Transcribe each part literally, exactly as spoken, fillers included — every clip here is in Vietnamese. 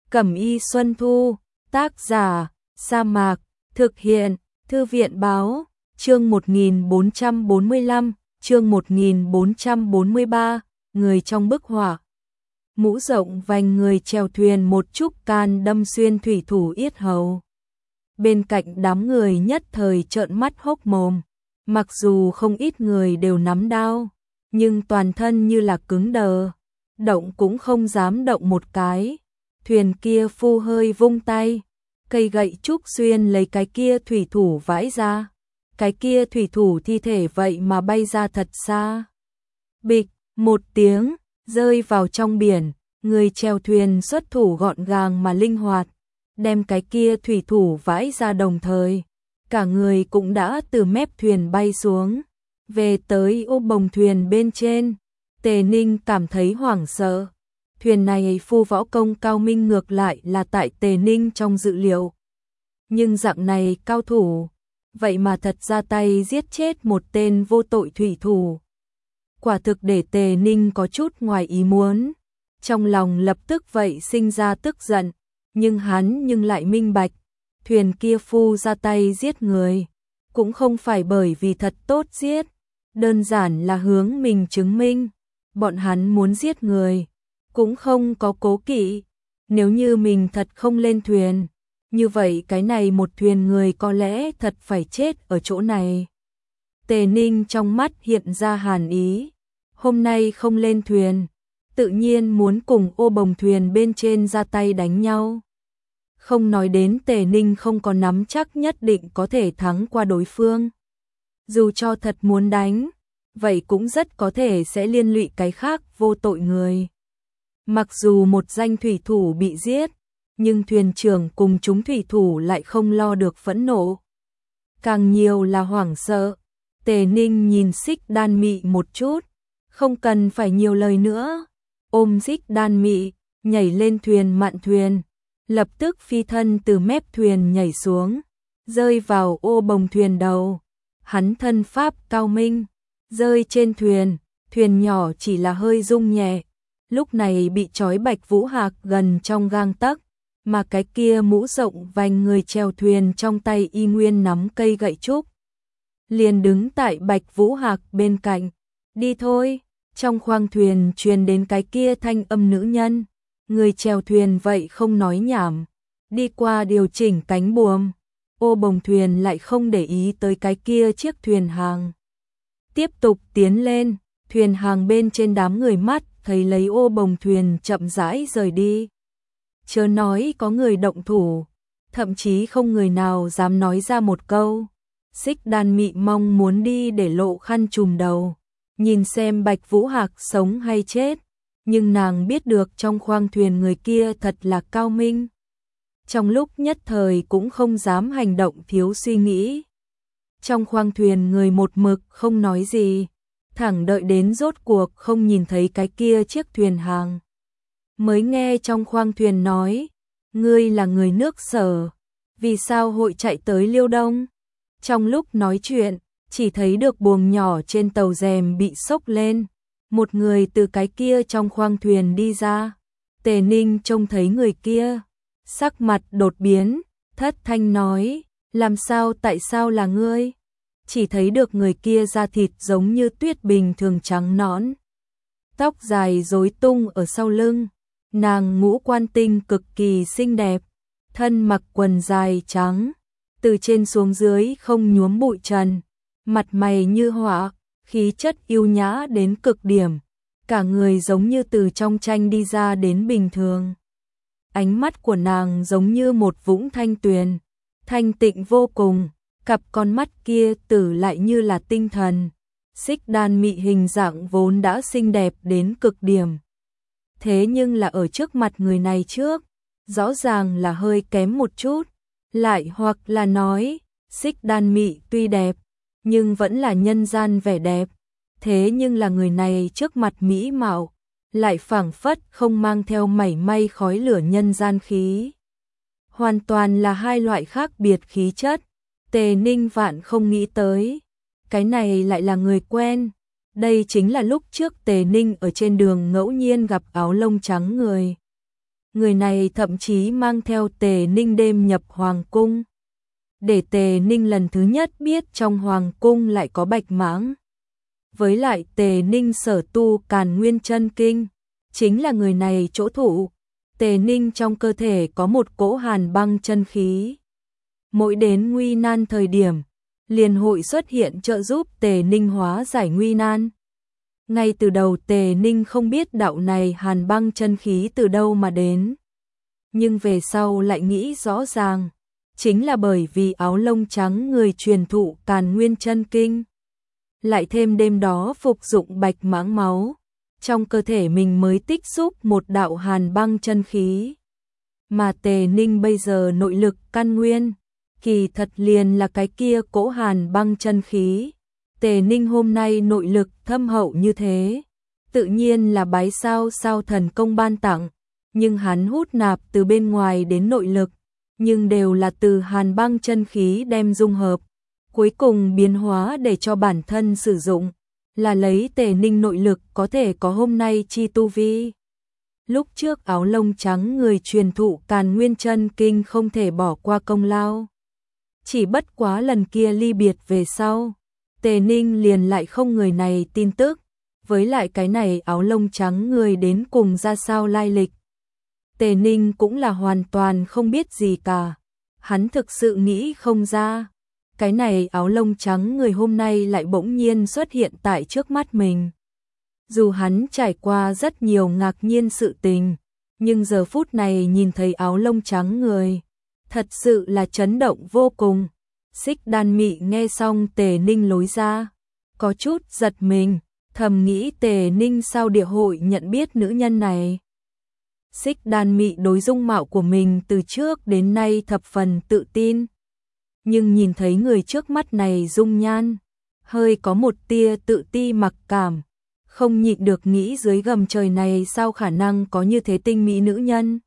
Cẩm y Xuân Thu, tác giả, Sa Mạc, thực hiện, Thư viện báo, chương một nghìn bốn trăm bốn mươi lăm, chương một nghìn bốn trăm bốn mươi ba, người trong bức họa. Mũ rộng vành người chèo thuyền một chút can đâm xuyên thủy thủ yết hầu. Bên cạnh đám người nhất thời trợn mắt hốc mồm, mặc dù không ít người đều nắm đao, nhưng toàn thân như là cứng đờ, động cũng không dám động một cái. Thuyền kia phu hơi vung tay, cây gậy trúc xuyên lấy cái kia thủy thủ vãi ra. Cái kia thủy thủ thi thể vậy mà bay ra thật xa. Bịch, một tiếng, rơi vào trong biển, người chèo thuyền xuất thủ gọn gàng mà linh hoạt, đem cái kia thủy thủ vãi ra đồng thời. Cả người cũng đã từ mép thuyền bay xuống, về tới ô bồng thuyền bên trên. Tề Ninh cảm thấy hoảng sợ. Thuyền này phu võ công cao minh ngược lại là tại Tề Ninh trong dự liệu. Nhưng dạng này cao thủ, vậy mà thật ra tay giết chết một tên vô tội thủy thủ. Quả thực để Tề Ninh có chút ngoài ý muốn. Trong lòng lập tức vậy sinh ra tức giận, nhưng hắn nhưng lại minh bạch. Thuyền kia phu ra tay giết người, cũng không phải bởi vì thật tốt giết, đơn giản là hướng mình chứng minh. Bọn hắn muốn giết người, cũng không có cố kỵ. Nếu như mình thật không lên thuyền, như vậy cái này một thuyền người có lẽ thật phải chết ở chỗ này. Tề Ninh trong mắt hiện ra hàn ý. Hôm nay không lên thuyền, tự nhiên muốn cùng ô bồng thuyền bên trên ra tay đánh nhau. Không nói đến Tề Ninh không có nắm chắc nhất định có thể thắng qua đối phương. Dù cho thật muốn đánh, vậy cũng rất có thể sẽ liên lụy cái khác vô tội người. Mặc dù một danh thủy thủ bị giết, nhưng thuyền trưởng cùng chúng thủy thủ lại không lo được phẫn nộ. Càng nhiều là hoảng sợ. Tề Ninh nhìn Xích Đan Mị một chút, không cần phải nhiều lời nữa. Ôm Xích Đan Mị, nhảy lên thuyền mạn thuyền, lập tức phi thân từ mép thuyền nhảy xuống, rơi vào ô bồng thuyền đầu. Hắn thân pháp cao minh, rơi trên thuyền, thuyền nhỏ chỉ là hơi rung nhẹ. Lúc này bị trói Bạch Vũ Hạc gần trong gang tấc, mà cái kia mũ rộng vành người chèo thuyền trong tay y nguyên nắm cây gậy trúc. Liền đứng tại Bạch Vũ Hạc bên cạnh. Đi thôi. Trong khoang thuyền truyền đến cái kia thanh âm nữ nhân. Người chèo thuyền vậy không nói nhảm, đi qua điều chỉnh cánh buồm. Ô bồng thuyền lại không để ý tới cái kia chiếc thuyền hàng. Tiếp tục tiến lên, thuyền hàng bên trên đám người mắt thấy lấy ô bồng thuyền chậm rãi rời đi. Chớ nói có người động thủ, thậm chí không người nào dám nói ra một câu. Xích Đan Mị mong muốn đi để lộ khăn trùm đầu, nhìn xem Bạch Vũ Hạc sống hay chết. Nhưng nàng biết được trong khoang thuyền người kia thật là cao minh. Trong lúc nhất thời cũng không dám hành động thiếu suy nghĩ. Trong khoang thuyền người một mực không nói gì, thẳng đợi đến rốt cuộc không nhìn thấy cái kia chiếc thuyền hàng. Mới nghe trong khoang thuyền nói, ngươi là người nước Sở, vì sao hội chạy tới Liêu Đông? Trong lúc nói chuyện, chỉ thấy được buồng nhỏ trên tàu rèm bị xốc lên. Một người từ cái kia trong khoang thuyền đi ra. Tề Ninh trông thấy người kia, sắc mặt đột biến, thất thanh nói, làm sao tại sao là ngươi? Chỉ thấy được người kia da thịt giống như tuyết bình thường trắng nõn, tóc dài rối tung ở sau lưng, nàng ngũ quan tinh cực kỳ xinh đẹp, thân mặc quần dài trắng, từ trên xuống dưới không nhuốm bụi trần, mặt mày như họa, khí chất yêu nhã đến cực điểm, cả người giống như từ trong tranh đi ra đến bình thường. Ánh mắt của nàng giống như một vũng thanh tuyền, thanh tịnh vô cùng, cặp con mắt kia tử lại như là tinh thần. Xích Đan Mị hình dạng vốn đã xinh đẹp đến cực điểm. Thế nhưng là ở trước mặt người này trước, rõ ràng là hơi kém một chút, lại hoặc là nói, Xích Đan Mị tuy đẹp, nhưng vẫn là nhân gian vẻ đẹp. Thế nhưng là người này trước mặt mỹ mạo, lại phảng phất không mang theo mảy may khói lửa nhân gian khí. Hoàn toàn là hai loại khác biệt khí chất. Tề Ninh vạn không nghĩ tới, cái này lại là người quen. Đây chính là lúc trước Tề Ninh ở trên đường ngẫu nhiên gặp áo lông trắng người. Người này thậm chí mang theo Tề Ninh đêm nhập hoàng cung. Để Tề Ninh lần thứ nhất biết trong hoàng cung lại có bạch mãng. Với lại Tề Ninh sở tu Càn Nguyên Chân Kinh, chính là người này chỗ thủ. Tề Ninh trong cơ thể có một cỗ hàn băng chân khí. Mỗi đến nguy nan thời điểm, liền hội xuất hiện trợ giúp Tề Ninh hóa giải nguy nan. Ngay từ đầu Tề Ninh không biết đạo này hàn băng chân khí từ đâu mà đến. Nhưng về sau lại nghĩ rõ ràng, chính là bởi vì áo lông trắng người truyền thụ Càn Nguyên Chân Kinh. Lại thêm đêm đó phục dụng bạch mãng máu, trong cơ thể mình mới tích xúc một đạo hàn băng chân khí. Mà Tề Ninh bây giờ nội lực căn nguyên, kỳ thật liền là cái kia cỗ hàn băng chân khí. Tề Ninh hôm nay nội lực thâm hậu như thế, tự nhiên là bái sao sao thần công ban tặng, nhưng hắn hút nạp từ bên ngoài đến nội lực, nhưng đều là từ hàn băng chân khí đem dung hợp, cuối cùng biến hóa để cho bản thân sử dụng, là lấy Tề Ninh nội lực có thể có hôm nay chi tu vi. Lúc trước áo lông trắng người truyền thụ Càn Nguyên Chân Kinh không thể bỏ qua công lao. Chỉ bất quá lần kia ly biệt về sau, Tề Ninh liền lại không người này tin tức, với lại cái này áo lông trắng người đến cùng ra sao lai lịch. Tề Ninh cũng là hoàn toàn không biết gì cả, hắn thực sự nghĩ không ra. Cái này áo lông trắng người hôm nay lại bỗng nhiên xuất hiện tại trước mắt mình. Dù hắn trải qua rất nhiều ngạc nhiên sự tình, nhưng giờ phút này nhìn thấy áo lông trắng người, thật sự là chấn động vô cùng. Xích Đan Mị nghe xong Tề Ninh lối ra, có chút giật mình, thầm nghĩ Tề Ninh sao địa hội nhận biết nữ nhân này. Xích Đan Mị đối dung mạo của mình từ trước đến nay thập phần tự tin. Nhưng nhìn thấy người trước mắt này dung nhan, hơi có một tia tự ti mặc cảm, không nhịn được nghĩ dưới gầm trời này sao khả năng có như thế tinh mỹ nữ nhân.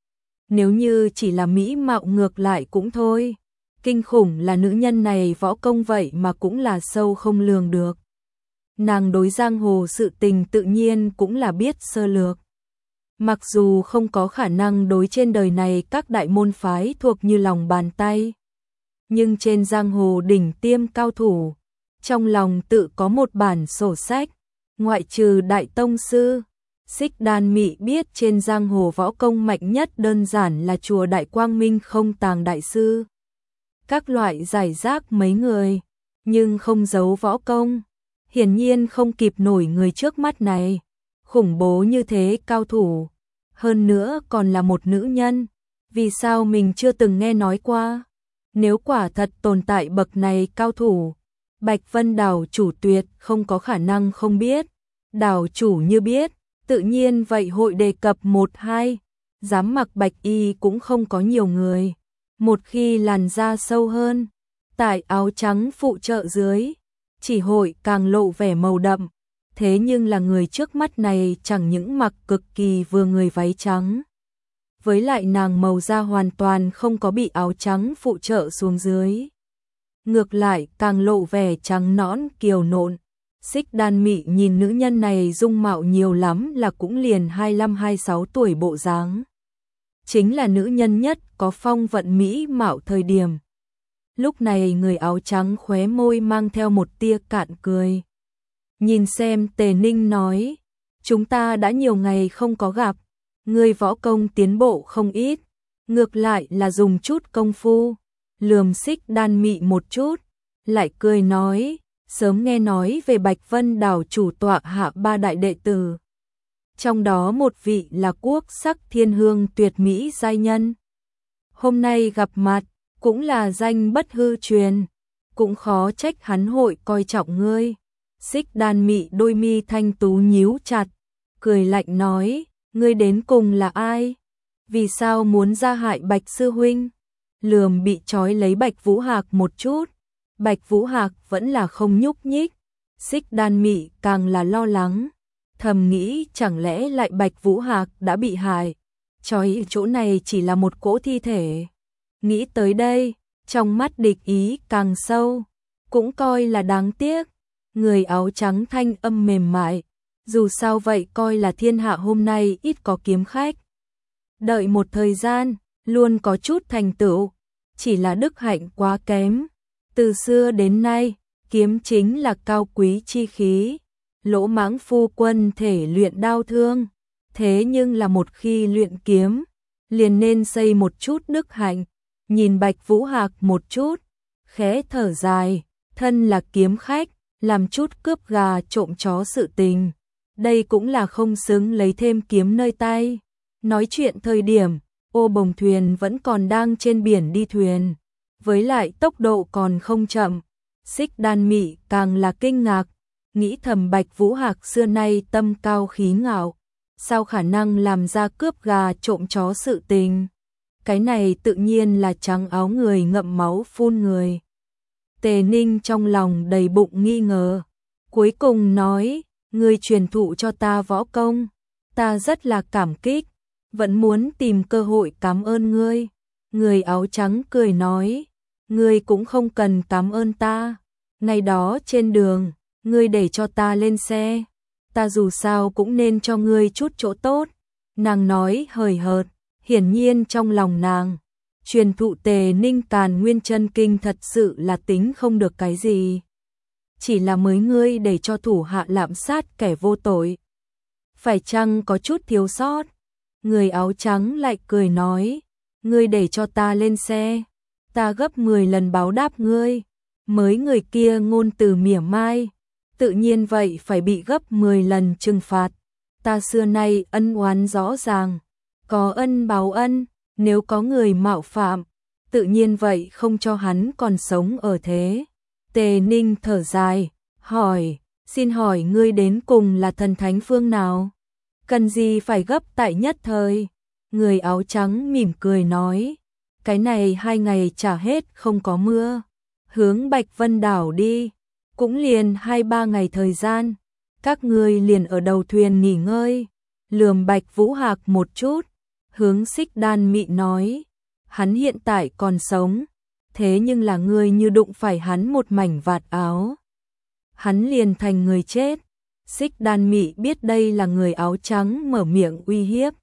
Nếu như chỉ là mỹ mạo ngược lại cũng thôi, kinh khủng là nữ nhân này võ công vậy mà cũng là sâu không lường được. Nàng đối giang hồ sự tình tự nhiên cũng là biết sơ lược. Mặc dù không có khả năng đối trên đời này các đại môn phái thuộc như lòng bàn tay, nhưng trên giang hồ đỉnh tiêm cao thủ, trong lòng tự có một bản sổ sách, ngoại trừ đại tông sư. Xích Đan Mị biết trên giang hồ võ công mạnh nhất đơn giản là chùa Đại Quang Minh Không Tàng đại sư. Các loại giải rác mấy người, nhưng không giấu võ công, hiển nhiên không kịp nổi người trước mắt này. Khủng bố như thế cao thủ, hơn nữa còn là một nữ nhân, vì sao mình chưa từng nghe nói qua? Nếu quả thật tồn tại bậc này cao thủ, Bạch Vân đảo chủ tuyệt không có khả năng không biết. Đảo chủ như biết, tự nhiên vậy hội đề cập một hai, dám mặc bạch y cũng không có nhiều người. Một khi làn da sâu hơn, tại áo trắng phụ trợ dưới, chỉ hội càng lộ vẻ màu đậm. Thế nhưng là người trước mắt này chẳng những mặc cực kỳ vừa người váy trắng, với lại nàng màu da hoàn toàn không có bị áo trắng phụ trợ xuống dưới. Ngược lại càng lộ vẻ trắng nõn kiều nộn. Xích Đan Mị nhìn nữ nhân này dung mạo nhiều lắm là cũng liền hai mươi lăm hai mươi sáu tuổi bộ dáng. Chính là nữ nhân nhất có phong vận mỹ mạo thời điểm. Lúc này người áo trắng khóe môi mang theo một tia cạn cười. Nhìn xem Tề Ninh nói, chúng ta đã nhiều ngày không có gặp, người võ công tiến bộ không ít, ngược lại là dùng chút công phu. Lườm Xích Đan Mị một chút, lại cười nói, sớm nghe nói về Bạch Vân đảo chủ tọa hạ ba đại đệ tử. Trong đó một vị là quốc sắc thiên hương tuyệt mỹ giai nhân. Hôm nay gặp mặt, cũng là danh bất hư truyền, cũng khó trách hắn hội coi trọng ngươi. Xích Đan Mị đôi mi thanh tú nhíu chặt, cười lạnh nói, ngươi đến cùng là ai? Vì sao muốn ra hại Bạch sư huynh? Lườm bị trói lấy Bạch Vũ Hạc một chút, Bạch Vũ Hạc vẫn là không nhúc nhích. Xích Đan Mị càng là lo lắng, thầm nghĩ chẳng lẽ lại Bạch Vũ Hạc đã bị hại, trói chỗ này chỉ là một cỗ thi thể. Nghĩ tới đây, trong mắt địch ý càng sâu, cũng coi là đáng tiếc. Người áo trắng thanh âm mềm mại, dù sao vậy coi là thiên hạ hôm nay ít có kiếm khách. đợi một thời gian, luôn có chút thành tựu, chỉ là đức hạnh quá kém. Từ xưa đến nay, kiếm chính là cao quý chi khí, Lỗ Mãng phu quân thể luyện đao thương, thế nhưng là một khi luyện kiếm, liền nên xây một chút đức hạnh. Nhìn Bạch Vũ Hạc một chút, khẽ thở dài, thân là kiếm khách, làm chút cướp gà trộm chó sự tình, đây cũng là không xứng lấy thêm kiếm nơi tay. Nói chuyện thời điểm, ô bồng thuyền vẫn còn đang trên biển đi thuyền, với lại tốc độ còn không chậm. Xích Đan Mị càng là kinh ngạc, nghĩ thầm Bạch Vũ Hạc xưa nay tâm cao khí ngạo, sao khả năng làm ra cướp gà trộm chó sự tình. Cái này tự nhiên là trắng áo người ngậm máu phun người. Tề Ninh trong lòng đầy bụng nghi ngờ, cuối cùng nói, ngươi truyền thụ cho ta võ công, ta rất là cảm kích, vẫn muốn tìm cơ hội cảm ơn ngươi. Người áo trắng cười nói, ngươi cũng không cần cảm ơn ta, ngày đó trên đường, ngươi để cho ta lên xe, ta dù sao cũng nên cho ngươi chút chỗ tốt. Nàng nói hời hợt, hiển nhiên trong lòng nàng, truyền thụ Tề Ninh Càn Nguyên Chân Kinh thật sự là tính không được cái gì. Chỉ là mới ngươi để cho thủ hạ lạm sát kẻ vô tội, phải chăng có chút thiếu sót? Người áo trắng lại cười nói, ngươi để cho ta lên xe, ta gấp mười lần báo đáp ngươi. Mới người kia ngôn từ mỉa mai, tự nhiên vậy phải bị gấp mười lần trừng phạt. Ta xưa nay ân oán rõ ràng, có ân báo ân, nếu có người mạo phạm, tự nhiên vậy không cho hắn còn sống ở thế. Tề Ninh thở dài, hỏi, xin hỏi ngươi đến cùng là thần thánh phương nào? Cần gì phải gấp tại nhất thời? Người áo trắng mỉm cười nói, cái này hai ngày trả hết không có mưa, hướng Bạch Vân Đảo đi, cũng liền hai ba ngày thời gian, các ngươi liền ở đầu thuyền nghỉ ngơi. Lườm Bạch Vũ Hạc một chút, hướng Xích Đan Mị nói, hắn hiện tại còn sống, thế nhưng là ngươi như đụng phải hắn một mảnh vạt áo, hắn liền thành người chết. Xích Đan Mị biết đây là người áo trắng mở miệng uy hiếp,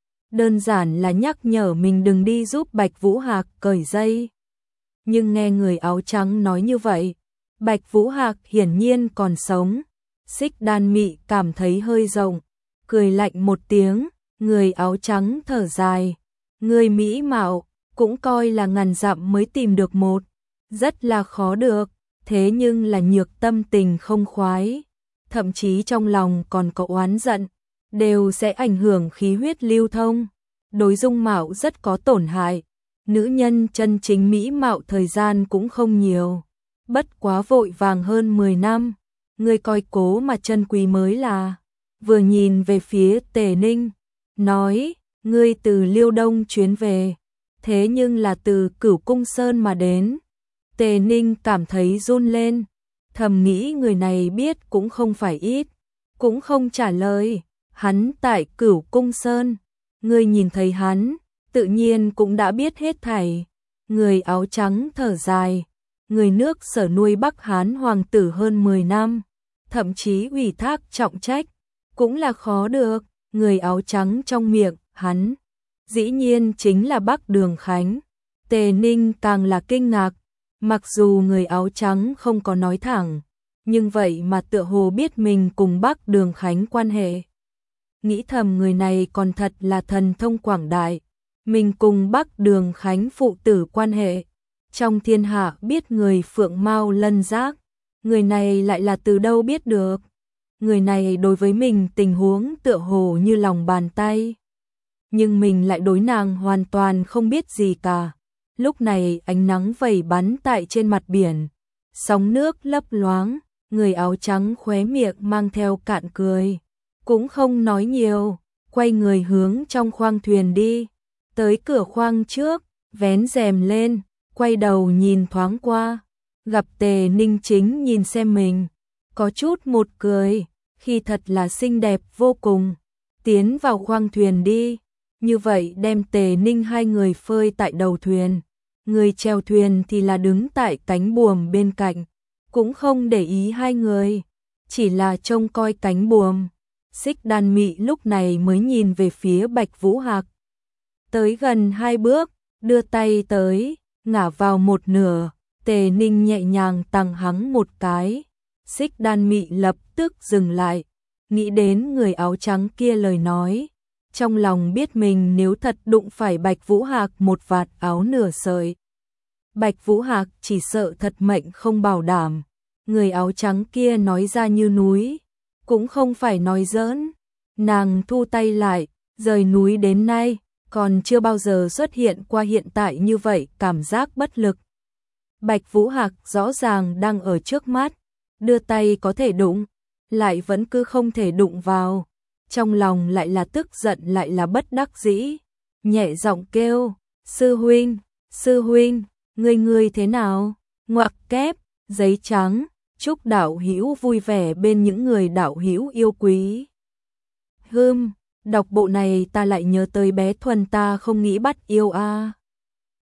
đơn giản là nhắc nhở mình đừng đi giúp Bạch Vũ Hạc cởi dây. Nhưng nghe người áo trắng nói như vậy, Bạch Vũ Hạc hiển nhiên còn sống. Xích Đan Mị cảm thấy hơi rộng, cười lạnh một tiếng. Người áo trắng thở dài, người mỹ mạo cũng coi là ngàn dặm mới tìm được một, rất là khó được, thế nhưng là nhược tâm tình không khoái, thậm chí trong lòng còn có oán giận, đều sẽ ảnh hưởng khí huyết lưu thông, đối dung mạo rất có tổn hại. Nữ nhân chân chính mỹ mạo thời gian cũng không nhiều, bất quá vội vàng hơn mười năm, người coi cố mà chân quý mới là. Vừa nhìn về phía Tề Ninh, nói, ngươi từ Liêu Đông chuyến về, thế nhưng là từ Cửu Cung Sơn mà đến. Tề Ninh cảm thấy run lên, thầm nghĩ người này biết cũng không phải ít, cũng không trả lời. Hắn tại Cửu Cung Sơn, ngươi nhìn thấy hắn, tự nhiên cũng đã biết hết thảy. Người áo trắng thở dài, người nước Sở nuôi Bắc Hán hoàng tử hơn mười năm, thậm chí ủy thác trọng trách, cũng là khó được. Người áo trắng trong miệng, hắn, dĩ nhiên chính là Bắc Đường Khánh. Tề Ninh càng là kinh ngạc, mặc dù người áo trắng không có nói thẳng, nhưng vậy mà tựa hồ biết mình cùng Bắc Đường Khánh quan hệ. Nghĩ thầm người này còn thật là thần thông quảng đại, mình cùng Bắc Đường Khánh phụ tử quan hệ. Trong thiên hạ biết người phượng mao lân giác, người này lại là từ đâu biết được. Người này đối với mình tình huống tựa hồ như lòng bàn tay, nhưng mình lại đối nàng hoàn toàn không biết gì cả. Lúc này ánh nắng vẩy bắn tại trên mặt biển, sóng nước lấp loáng, người áo trắng khóe miệng mang theo cạn cười, cũng không nói nhiều, quay người hướng trong khoang thuyền đi. Tới cửa khoang trước, vén rèm lên, quay đầu nhìn thoáng qua, gặp Tề Ninh chính nhìn xem mình, có chút một cười, khi thật là xinh đẹp vô cùng. Tiến vào khoang thuyền đi, như vậy đem Tề Ninh hai người phơi tại đầu thuyền, người chèo thuyền thì là đứng tại cánh buồm bên cạnh, cũng không để ý hai người, chỉ là trông coi cánh buồm. Xích Đan Mị lúc này mới nhìn về phía Bạch Vũ Hạc, tới gần hai bước, đưa tay tới, ngả vào một nửa, Tề Ninh nhẹ nhàng tằng hắn một cái. Xích Đan Mị lập tức dừng lại, nghĩ đến người áo trắng kia lời nói, trong lòng biết mình nếu thật đụng phải Bạch Vũ Hạc một vạt áo nửa sợi, Bạch Vũ Hạc chỉ sợ thật mệnh không bảo đảm. Người áo trắng kia nói ra như núi, cũng không phải nói giỡn. Nàng thu tay lại, rời núi đến nay, còn chưa bao giờ xuất hiện qua hiện tại như vậy cảm giác bất lực. Bạch Vũ Hạc rõ ràng đang ở trước mắt, đưa tay có thể đụng, lại vẫn cứ không thể đụng vào. Trong lòng lại là tức giận lại là bất đắc dĩ, nhẹ giọng kêu, sư huynh, sư huynh, ngươi ngươi thế nào? Ngoặc kép, giấy trắng, chúc đạo hữu vui vẻ bên những người đạo hữu yêu quý. Hừm, đọc bộ này ta lại nhớ tới bé Thuần ta không nghĩ bắt yêu a. À.